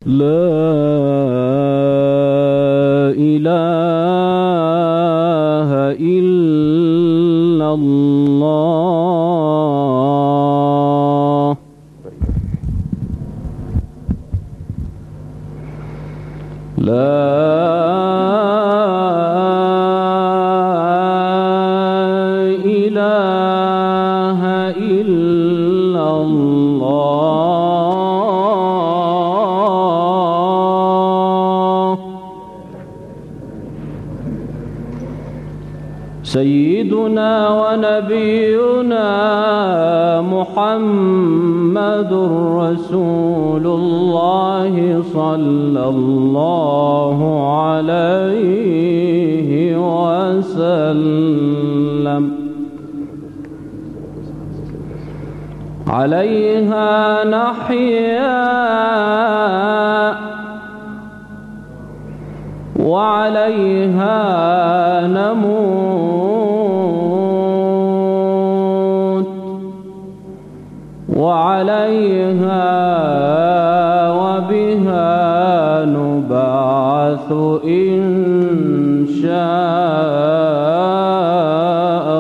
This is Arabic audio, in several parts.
لا إله إلا الله. لا إله إلا الله. سيدنا ونبينا محمد رسول الله صلى الله عليه وسلم. عليها نحيا وعليها نموت وعليها وبها نبعث إن شاء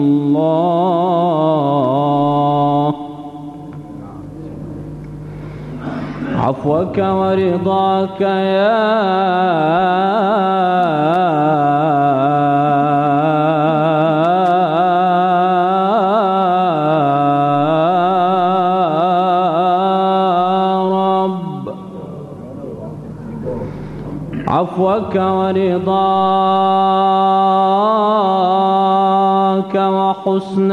الله. عفوك ورضاك يا رب. عفوك ورضاك وحسن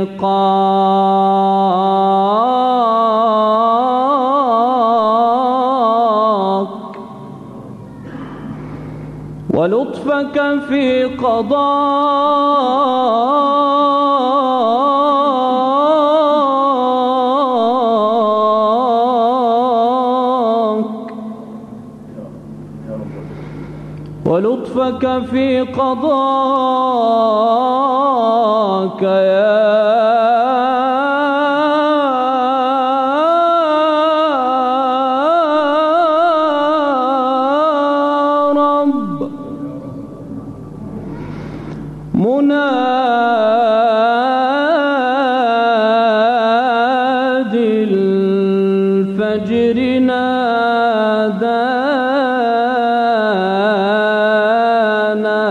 لقاك ولطفك في قضاك ولطفك في قضاك يا رب. منادي الفجر نادانا.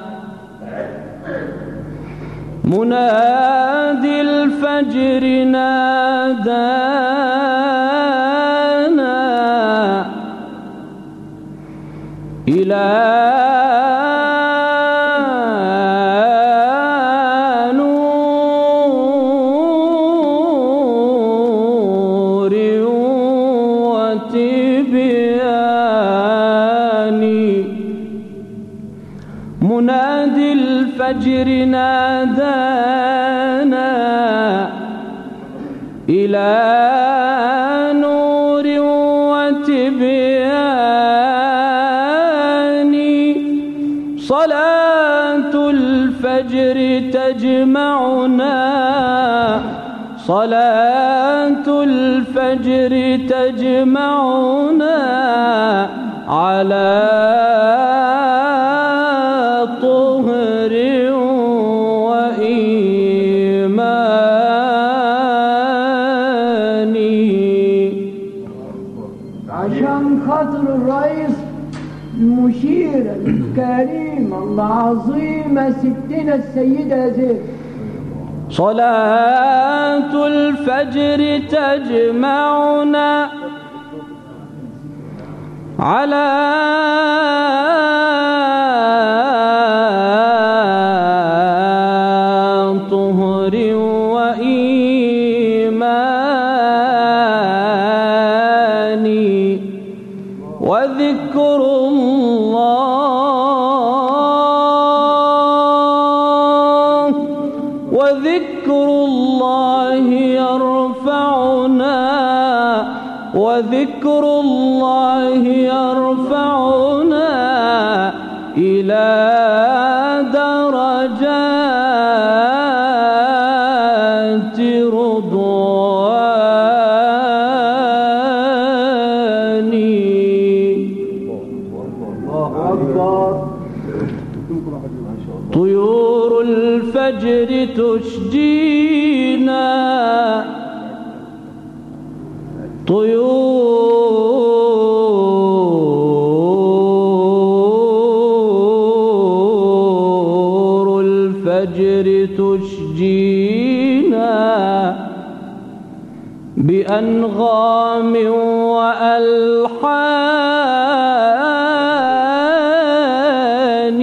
منادي الفجر نادانا إلى نور وتبيان. منادي الفجر نادانا إلى نور وتبيان. صلاة الفجر تجمعنا صلاة الفجر تجمعنا على طهر وإيمان. عشان خاطر الرئيس المشير الكريم العظيمة ستنا السيدة زينب. صلاة الفجر تجمعنا على طهر وإيمان. وذكر الله يرفعنا وذكر الله يرفعنا إلى درجات رضوان. الفجر تشجينا طيور الفجر تشجينا بأنغام وألحان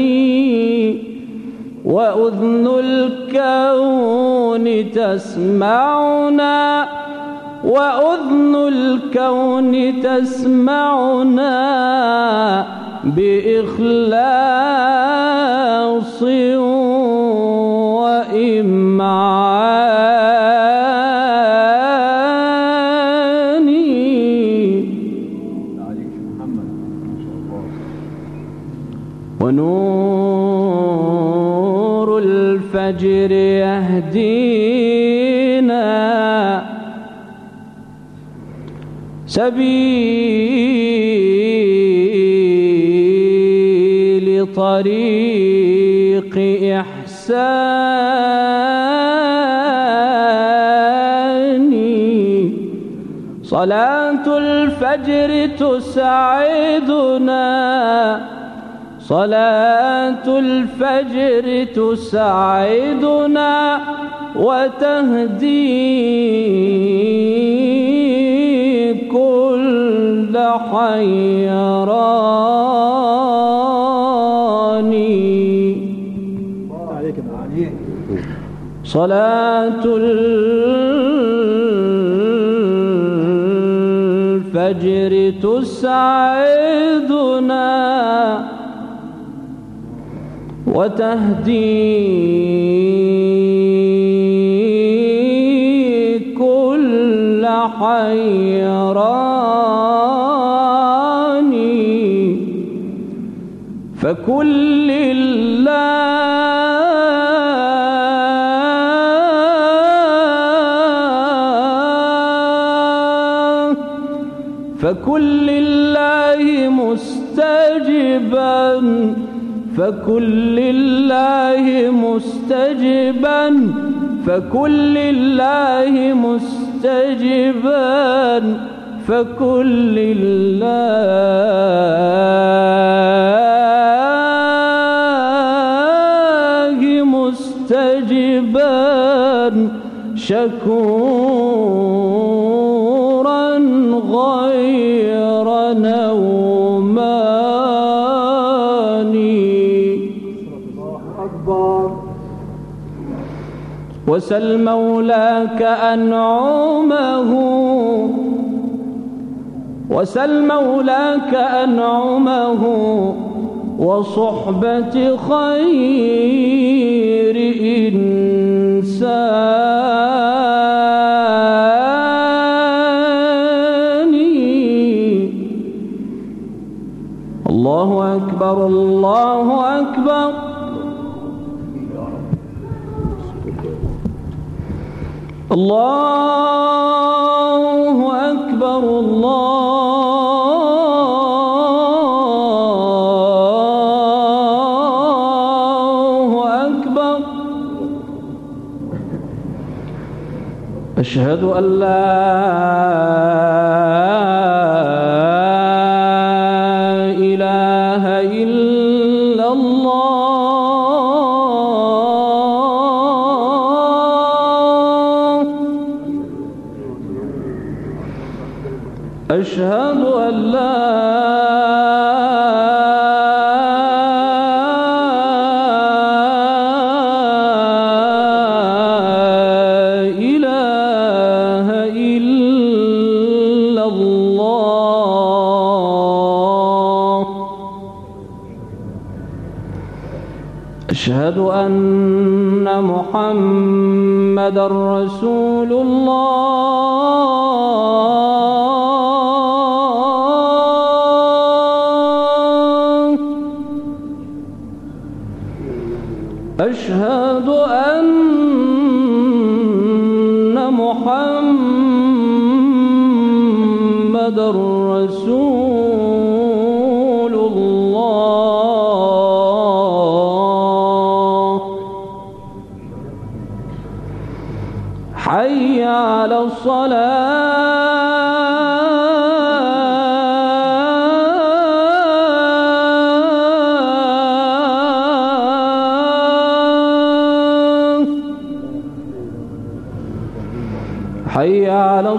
وأذن الكون تسمعنا وأذن الكون تسمعنا بإخلاص وإمعان ونور الفجر يهدينا سبيل طريق إحسان صلاة الفجر تسعدنا صلاة الفجر تسعدنا وتهدي كل حيران صلاة الفجر تسعدنا وتهدي كل حيران فكل الله مستجبا فكل الله مستجبا فكل الله مستجبا فكل الله مستجبا شكورا غير نوماني وسل مولاك أنعمه وسل مولاك أنعمه وصحبة خير إنسان الله أكبر الله أكبر الله أكبر الله أكبر أشهد أن لا إله إلا الله أشهد أن لا إله إلا الله أشهد أن محمدًا رسول الله أشهد أن محمدًا رسول الله على الصلاة حي على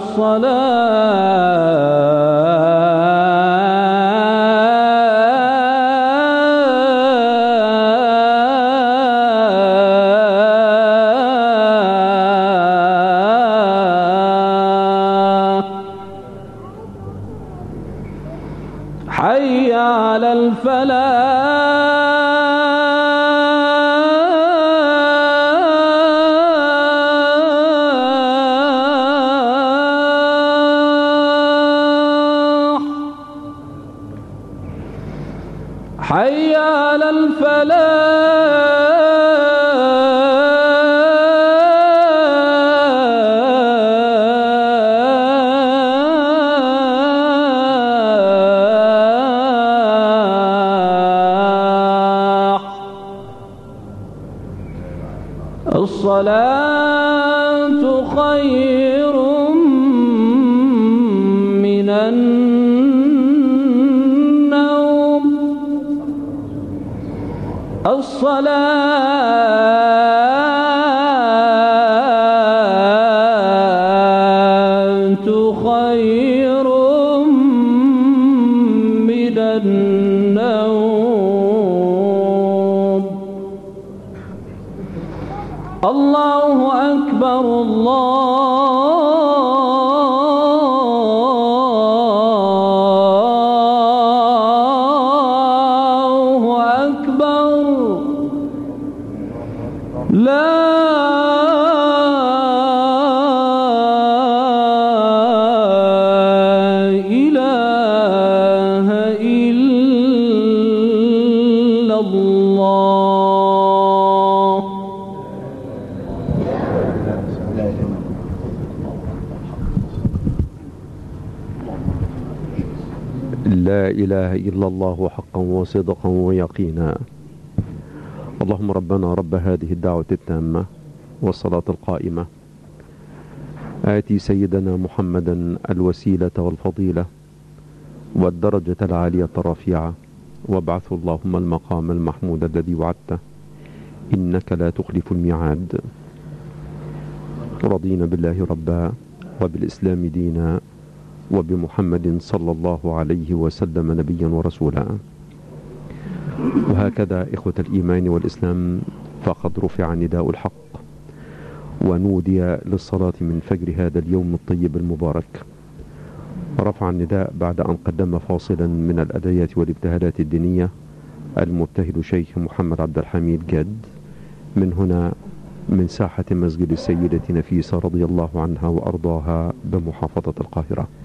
الصلاة حي على الفلاح حي على الفلاح الصلاة خير من النوم الصلاة خير من النوم الله أكبر الله أكبر لا إله إلا الله لا إله إلا الله حقا وصدقا ويقينا. اللهم ربنا رب هذه الدعوة التامة والصلاة القائمة آتي سيدنا محمدا الوسيلة والفضيلة والدرجة العالية الرفيعة وابعثه اللهم المقام المحمود الذي وعدته إنك لا تخلف الميعاد. رضينا بالله ربا وبالإسلام دينا وبمحمد صلى الله عليه وسلم نبيا ورسولا. وهكذا إخوة الإيمان والإسلام فقد رفع نداء الحق ونودي للصلاة من فجر هذا اليوم الطيب المبارك. رفع النداء بعد أن قدم فاصلا من الأدعيات والابتهالات الدينية المبتهل شيخ محمد عبد الحميد جد من هنا من ساحة مسجد السيدة نفيسة رضي الله عنها وأرضاها بمحافظة القاهرة.